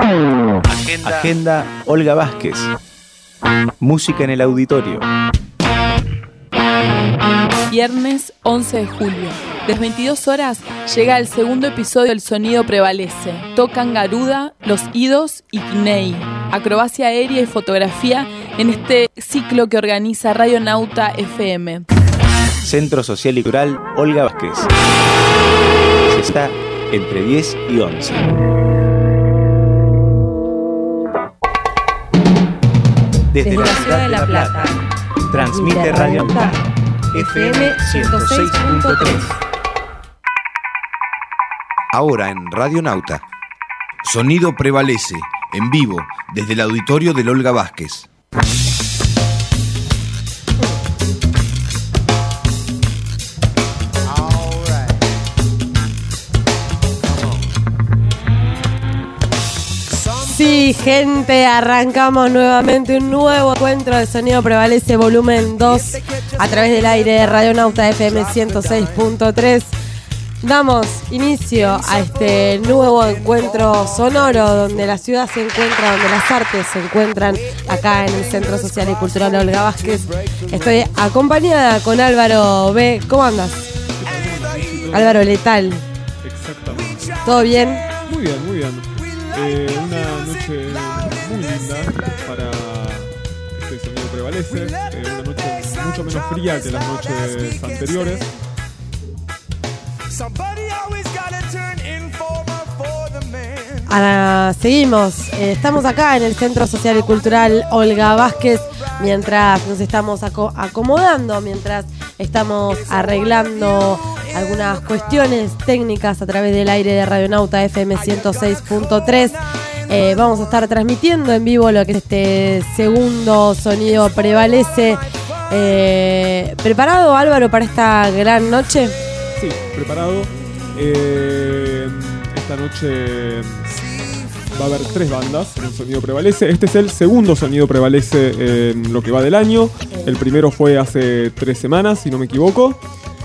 Agenda Olga Vázquez. Música en el auditorio. Viernes 11 de julio. Desde 22 horas llega el segundo episodio del Sonido Prevalece. Tocan Garuda, Los Idos y Knei. Acrobacia aérea y fotografía en este ciclo que organiza Radionauta FM. Centro Social y Cultural Olga Vázquez. Está entre 10 y 11. Desde la ciudad de La Plata. Transmite Radionauta FM 106.3. Ahora en Radionauta. Sonido Prevalece, en vivo, desde el auditorio del Olga Vázquez. Sí, gente, arrancamos nuevamente un nuevo encuentro de Sonido Prevalece volumen 2 a través del aire de Radionauta FM 106.3. Damos inicio a este nuevo encuentro sonoro donde la ciudad se encuentra, donde las artes se encuentran acá en el Centro Social y Cultural Olga Vázquez. Estoy acompañada con Álvaro B. ¿Cómo andas? Álvaro Letal. Exactamente. ¿Todo bien? Muy bien, muy bien. Una noche muy linda para este Sonido Prevalece. Una noche mucho menos fría que las noches anteriores. Ahora seguimos, estamos acá en el Centro Social y Cultural Olga Vázquez mientras nos estamos acomodando, mientras estamos arreglando algunas cuestiones técnicas a través del aire de Radionauta FM 106.3. Vamos a estar transmitiendo en vivo lo que es este segundo Sonido Prevalece. ¿Preparado, Álvaro, para esta gran noche? Sí, preparado. Esta noche va a haber 3 bandas en el Sonido Prevalece. Este es el segundo Sonido Prevalece en lo que va del año. El primero fue hace 3 semanas, si no me equivoco.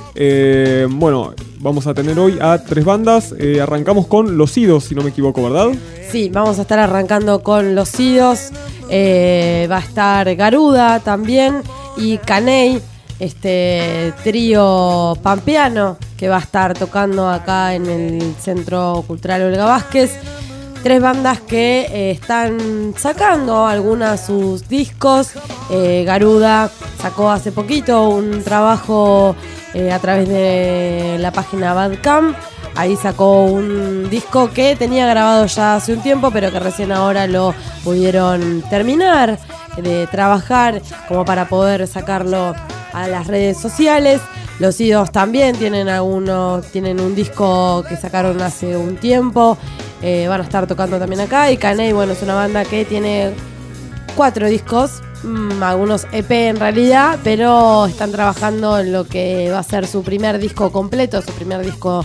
Bueno, vamos a tener hoy a 3 bandas. Arrancamos con Los Idos, si no me equivoco, ¿verdad? Sí, vamos a estar arrancando con Los Idos. Va a estar Garuda también y Knei, este trío pampeano que va a estar tocando acá en el Centro Cultural Olga Vázquez. 3 bandas que están sacando algunos de sus discos. Garuda sacó hace poquito un trabajo a través de la página Bandcamp. Ahí sacó un disco que tenía grabado ya hace un tiempo, pero que recién ahora lo pudieron terminar de trabajar como para poder sacarlo a las redes sociales. Los Idos también tienen un disco que sacaron hace un tiempo. Van a estar tocando también acá. Y Knei, bueno, es una banda que tiene 4 discos, algunos EP en realidad, pero están trabajando en lo que va a ser su primer disco completo, su primer disco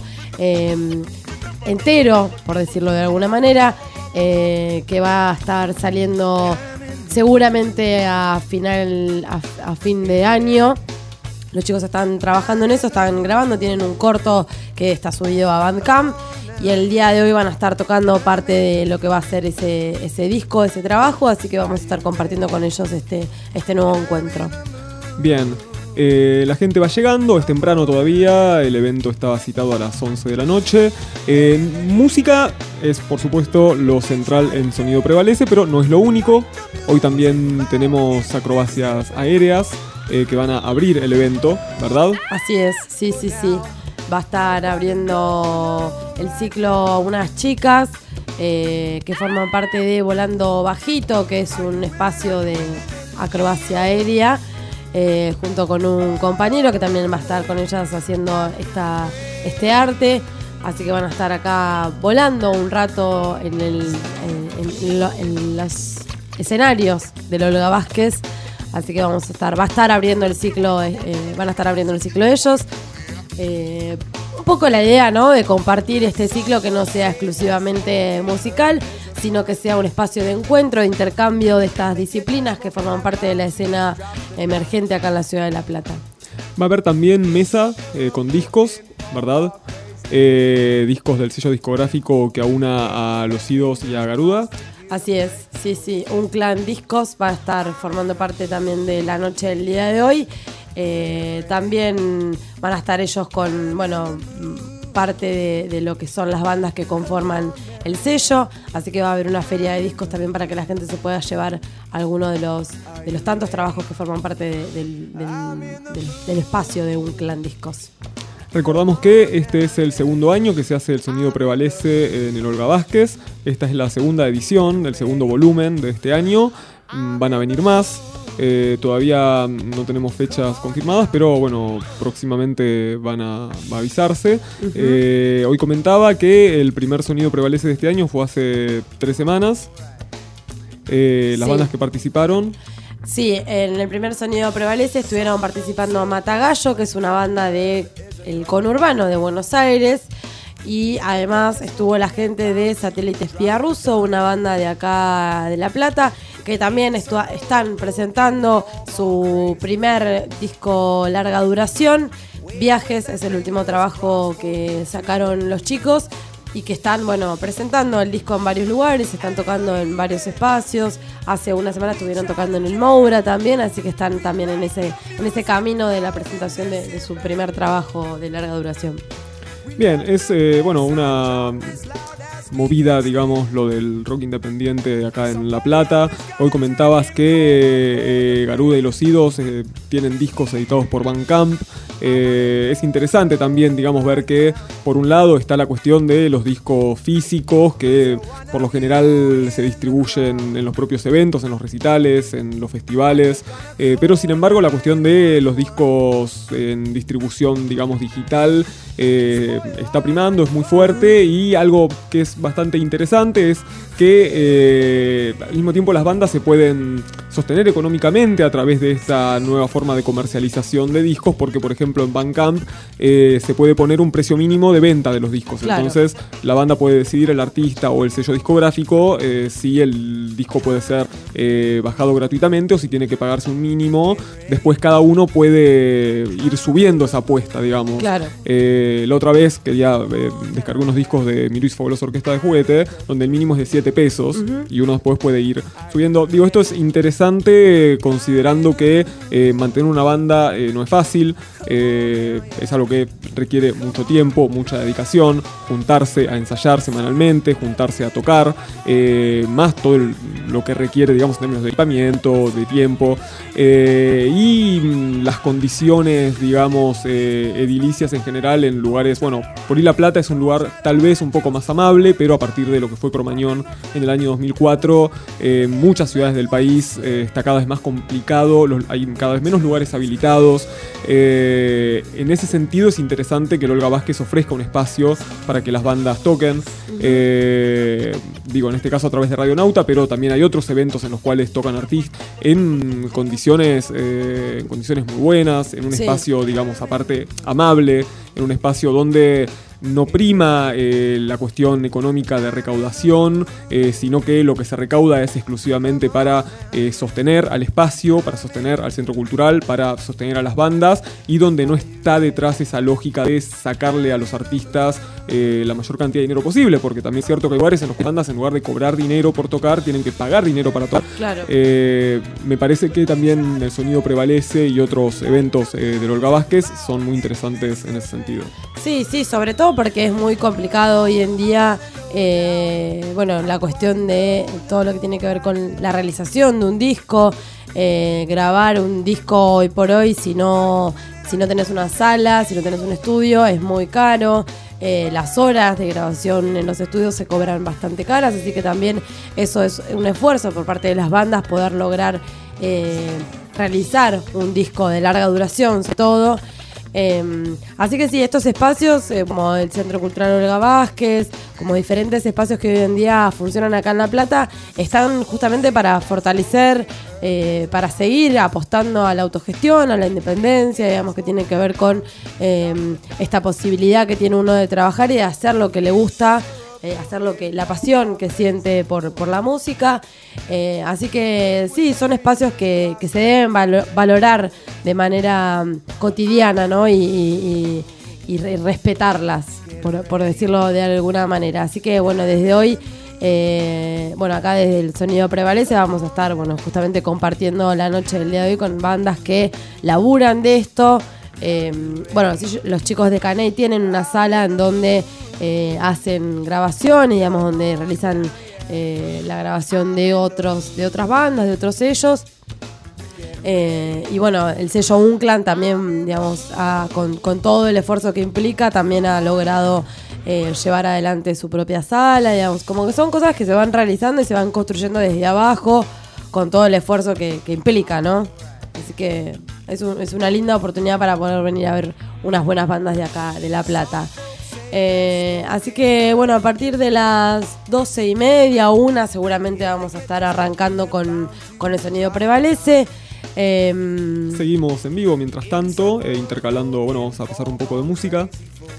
entero, por decirlo de alguna manera, que va a estar saliendo seguramente a fin de año. Los chicos están trabajando en eso, están grabando, tienen un corto que está subido a Bandcamp y el día de hoy van a estar tocando parte de lo que va a ser ese disco, ese trabajo, así que vamos a estar compartiendo con ellos este nuevo encuentro. Bien, la gente va llegando, es temprano todavía, el evento estaba citado a las 11 de la noche. Música es por supuesto lo central en Sonido Prevalece, pero no es lo único. Hoy también tenemos acrobacias aéreas que van a abrir el evento, ¿verdad? Así es, sí. Va a estar abriendo el ciclo unas chicas que forman parte de Volando Bajito, que es un espacio de acrobacia aérea, junto con un compañero que también va a estar con ellas haciendo este arte. Así que van a estar acá volando un rato en los escenarios del Olga Vázquez. Así que va a estar abriendo el ciclo, van a estar abriendo el ciclo ellos. Un poco la idea, ¿no?, de compartir este ciclo que no sea exclusivamente musical, sino que sea un espacio de encuentro, de intercambio de estas disciplinas que forman parte de la escena emergente acá en la ciudad de La Plata. Va a haber también mesa con discos, ¿verdad? discos del sello discográfico que aúna a Los Idos y a Garuda. Así es, sí. Un Clan Discos va a estar formando parte también de la noche del día de hoy. También van a estar ellos con, parte de lo que son las bandas que conforman el sello, así que va a haber una feria de discos también para que la gente se pueda llevar alguno de los tantos trabajos que forman parte del espacio de Un Clan Discos. Recordamos que este es el segundo año que se hace El Sonido Prevalece en el Olga Vázquez. Esta es la segunda edición, el segundo volumen de este año. Van a venir más. Todavía no tenemos fechas confirmadas, pero bueno, próximamente va a avisarse. Uh-huh. Hoy comentaba que el primer Sonido Prevalece de este año fue hace 3 semanas. Las bandas que participaron. Sí, en el primer Sonido Prevalece estuvieron participando Matagallo, que es una banda del conurbano de Buenos Aires, y además estuvo la gente de Satélite Espía Ruso, una banda de acá de La Plata, que también están presentando su primer disco larga duración. Viajes es el último trabajo que sacaron los chicos y que están, presentando el disco en varios lugares, están tocando en varios espacios. Hace una semana estuvieron tocando en el Moura también, así que están también en ese camino de la presentación de su primer trabajo de larga duración. Bien, es una movida, digamos, lo del rock independiente acá en La Plata. Hoy comentabas que Garuda y Los Idos tienen discos editados por Bandcamp. Es interesante también, digamos, ver que por un lado está la cuestión de los discos físicos que por lo general se distribuyen en los propios eventos, en los recitales, en los festivales, pero sin embargo la cuestión de los discos en distribución, digamos, digital está primando, es muy fuerte, y algo que es bastante interesante es que al mismo tiempo las bandas se pueden sostener económicamente a través de esta nueva forma de comercialización de discos, porque por ejemplo en Bandcamp se puede poner un precio mínimo de venta de los discos. Claro. Entonces la banda puede decidir, el artista o el sello discográfico, si el disco puede ser bajado gratuitamente o si tiene que pagarse un mínimo. Después cada uno puede ir subiendo esa apuesta, digamos. Claro. La otra vez descargué unos discos de Mi Luis Fabulosa Orquesta de Juguete, donde el mínimo es de 7 pesos, uh-huh, y uno después puede ir subiendo. Digo, esto es interesante considerando que mantener una banda no es fácil, es algo que requiere mucho tiempo, mucha dedicación, juntarse a ensayar semanalmente, juntarse a tocar, más todo lo que requiere, digamos, en términos de equipamiento, de tiempo, y las condiciones, digamos, edilicias en general en lugares, por ahí La Plata es un lugar tal vez un poco más amable, pero a partir de lo que fue Cromañón en el año 2004, muchas ciudades del país está cada vez más complicado, hay cada vez menos lugares habilitados. En ese sentido es interesante que el Olga Vázquez ofrezca un espacio para que las bandas toquen, en este caso a través de Radio Nauta, pero también hay otros eventos en los cuales tocan artistas en condiciones muy buenas, en un espacio, digamos, aparte amable, en un espacio donde no prima la cuestión económica de recaudación, sino que lo que se recauda es exclusivamente para sostener al espacio, para sostener al centro cultural, para sostener a las bandas, y donde no está detrás esa lógica de sacarle a los artistas la mayor cantidad de dinero posible, porque también es cierto que hay lugares en los que bandas, en lugar de cobrar dinero por tocar, tienen que pagar dinero para tocar. Claro. Me parece que también El Sonido Prevalece y otros eventos del Olga Vázquez son muy interesantes en ese sentido. Sí, sobre todo porque es muy complicado hoy en día, la cuestión de todo lo que tiene que ver con la realización de un disco, grabar un disco hoy por hoy, si no tenés una sala, si no tenés un estudio, es muy caro. Las horas de grabación en los estudios se cobran bastante caras, así que también eso es un esfuerzo por parte de las bandas, poder lograr realizar un disco de larga duración, todo. Así que sí, estos espacios, como el Centro Cultural Olga Vázquez, como diferentes espacios que hoy en día funcionan acá en La Plata, están justamente para fortalecer, para seguir apostando a la autogestión, a la independencia, digamos, que tiene que ver con esta posibilidad que tiene uno de trabajar y de hacer lo que le gusta, hacer la pasión que siente por la música. Así que sí, son espacios que se deben valorar de manera cotidiana, ¿no? Y respetarlas, por decirlo de alguna manera. Así que bueno, desde hoy, acá desde el Sonido Prevalece vamos a estar, justamente compartiendo la noche del día de hoy con bandas que laburan de esto. Los chicos de Caney tienen una sala en donde hacen grabaciones, digamos, donde realizan la grabación de otras bandas, de otros sellos. El sello Unclan también, digamos, con todo el esfuerzo que implica, también ha logrado llevar adelante su propia sala, digamos, como que son cosas que se van realizando y se van construyendo desde abajo con todo el esfuerzo que implica, ¿no? Así que es una linda oportunidad para poder venir a ver unas buenas bandas de acá, de La Plata. Así que a partir de las 12:30 o 1 seguramente vamos a estar arrancando con el Sonido Prevalece. Seguimos en vivo mientras tanto, intercalando, vamos a pasar un poco de música.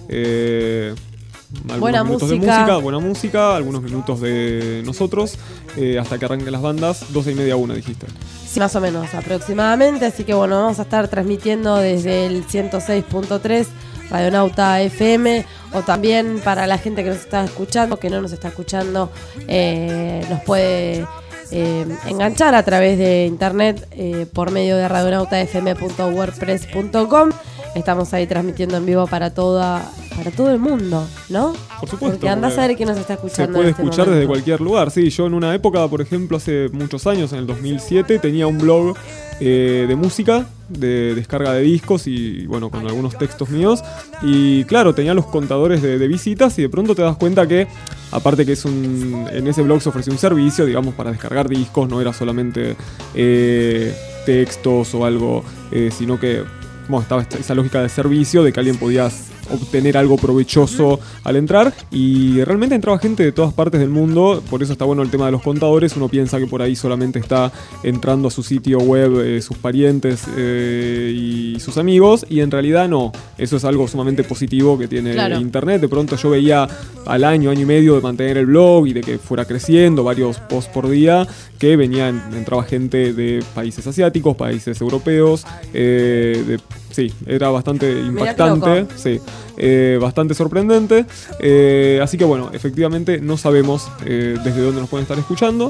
Buena música, algunos minutos de nosotros, hasta que arranquen las bandas, 12:30 a 1 dijiste. Sí, más o menos, aproximadamente, así que vamos a estar transmitiendo desde el 106.3 Radionauta FM, o también para la gente que nos está escuchando, que no nos está escuchando, nos puede enganchar a través de internet por medio de radionautafm.wordpress.com. Estamos ahí transmitiendo en vivo para todo el mundo, ¿no? Por supuesto. Porque andás a saber quién nos está escuchando. Se puede escuchar momento. Desde cualquier lugar. Sí, yo en una época, por ejemplo, hace muchos años, en el 2007, tenía un blog de música, de descarga de discos y con algunos textos míos. Y claro, tenía los contadores de visitas y de pronto te das cuenta que, aparte que en ese blog se ofrecía un servicio, digamos, para descargar discos, no era solamente textos o algo, sino que estaba esa lógica de servicio, de que alguien podía obtener algo provechoso al entrar, y realmente entraba gente de todas partes del mundo. Por eso está bueno el tema de los contadores. Uno piensa que por ahí solamente está entrando a su sitio web sus parientes y sus amigos, y en realidad no. Eso es algo sumamente positivo que tiene internet. De pronto yo veía al año y medio de mantener el blog y de que fuera creciendo, varios posts por día, que entraba gente de países asiáticos, países europeos, sí, era bastante impactante, sí, bastante sorprendente. Así que efectivamente no sabemos desde dónde nos pueden estar escuchando.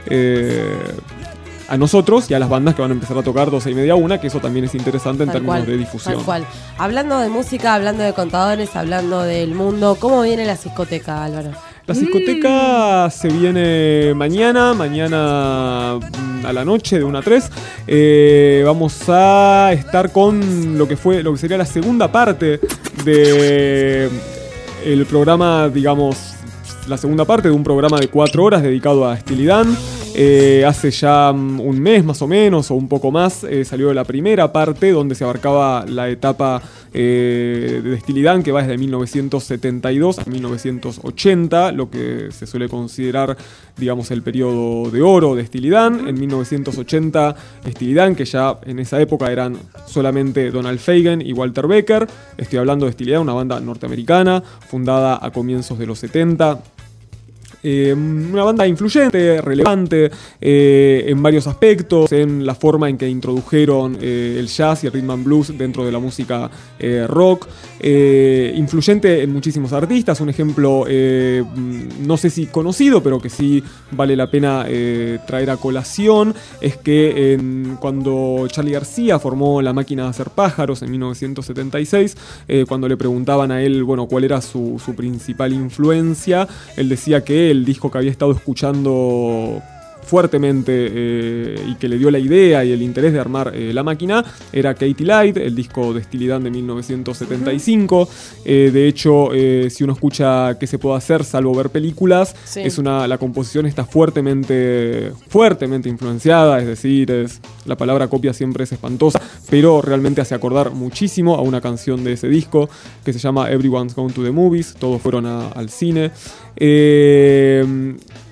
A nosotros y a las bandas que van a empezar a tocar 12:30 a 1, que eso también es interesante en términos de difusión. Tal cual. Hablando de música, hablando de contadores, hablando del mundo, ¿cómo viene la discoteca, Álvaro? La discoteca se viene mañana a la noche de 1 a 3. Vamos a estar con lo que sería la segunda parte de el programa, digamos, la segunda parte de un programa de 4 horas dedicado a Steely Dan. Hace ya un mes más o menos, o un poco más, salió la primera parte donde se abarcaba la etapa de Steely Dan, que va desde 1972 a 1980, lo que se suele considerar, digamos, el periodo de oro de Steely Dan. En 1980, Steely Dan, que ya en esa época eran solamente Donald Fagen y Walter Becker. Estoy hablando de Steely Dan, una banda norteamericana fundada a comienzos de los 70. Una banda influyente, relevante en varios aspectos, en la forma en que introdujeron el jazz y el rhythm and blues dentro de la música rock, influyente en muchísimos artistas. Un ejemplo, no sé si conocido, pero que sí vale la pena traer a colación, es que cuando Charly García formó La Máquina de Hacer Pájaros en 1976, cuando le preguntaban a él, cuál era su principal influencia, él decía que el disco que había estado escuchando fuertemente y que le dio la idea y el interés de armar La Máquina era Katy Light, el disco de Steely Dan de 1975. De hecho, si uno escucha ¿Qué se puede hacer salvo ver películas? Sí. La composición está fuertemente influenciada, es decir, la palabra copia siempre es espantosa, pero realmente hace acordar muchísimo a una canción de ese disco que se llama Everyone's Gone to the Movies, todos fueron al cine.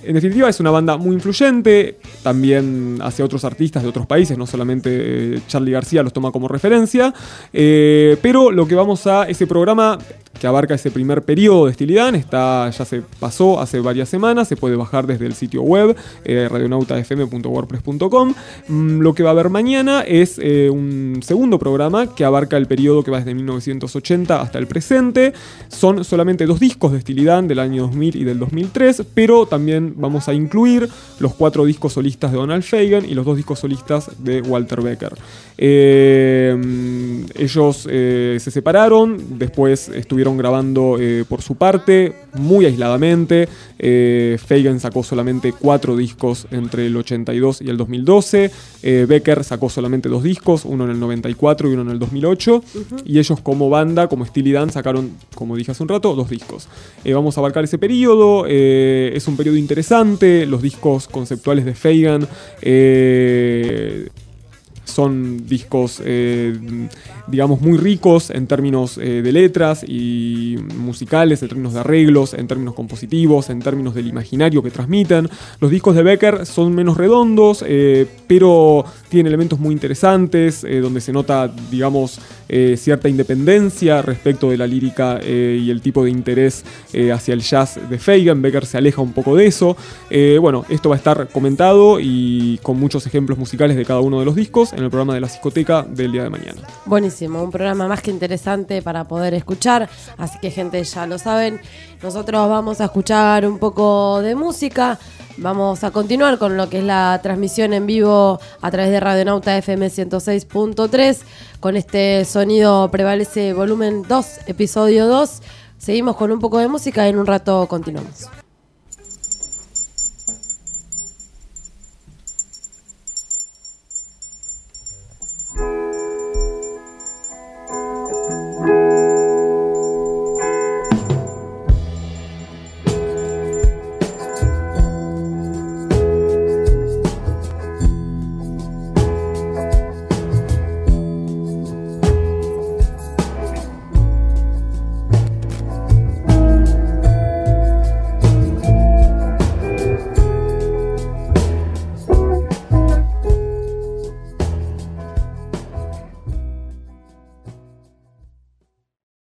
En definitiva, es una banda muy influyente, también hacia otros artistas de otros países, no solamente Charly García los toma como referencia, pero lo que vamos a ese programa que abarca ese primer periodo de Steely Dan, ya se pasó hace varias semanas, se puede bajar desde el sitio web radionautafm.wordpress.com. Lo que va a haber mañana es un segundo programa que abarca el periodo que va desde 1980 hasta el presente. Son solamente 2 discos de Steely Dan del año 2000 y del 2003, pero también vamos a incluir los 4 discos solistas de Donald Fagen y los 2 discos solistas de Walter Becker. Ellos se separaron, después estuvieron grabando por su parte, muy aisladamente. Fagen sacó solamente 4 discos entre el 82 y el 2012. Becker sacó solamente 2 discos, uno en el 94 y uno en el 2008. Y ellos como banda, como Steely Dan, sacaron, como dije hace un rato, 2 discos. Vamos a abarcar ese periodo. Es un periodo interesante. Los discos conceptuales de Fagen son discos, digamos, muy ricos en términos de letras y musicales, en términos de arreglos, en términos compositivos, en términos del imaginario que transmiten. Los discos de Becker son menos redondos, pero tienen elementos muy interesantes, donde se nota, digamos, cierta independencia respecto de la lírica y el tipo de interés hacia el jazz de Fagen. Becker se aleja un poco de eso. Bueno, esto va a estar comentado y con muchos ejemplos musicales de cada uno de los discos en el programa de la discoteca del día de mañana. Buenísimo, un programa más que interesante para poder escuchar, así que gente, ya lo saben, nosotros vamos a escuchar un poco de música. Vamos a continuar con lo que es la transmisión en vivo a través de Radionauta FM 106.3 con este Sonido Prevalece volumen 2, episodio 2. Seguimos con un poco de música y en un rato continuamos.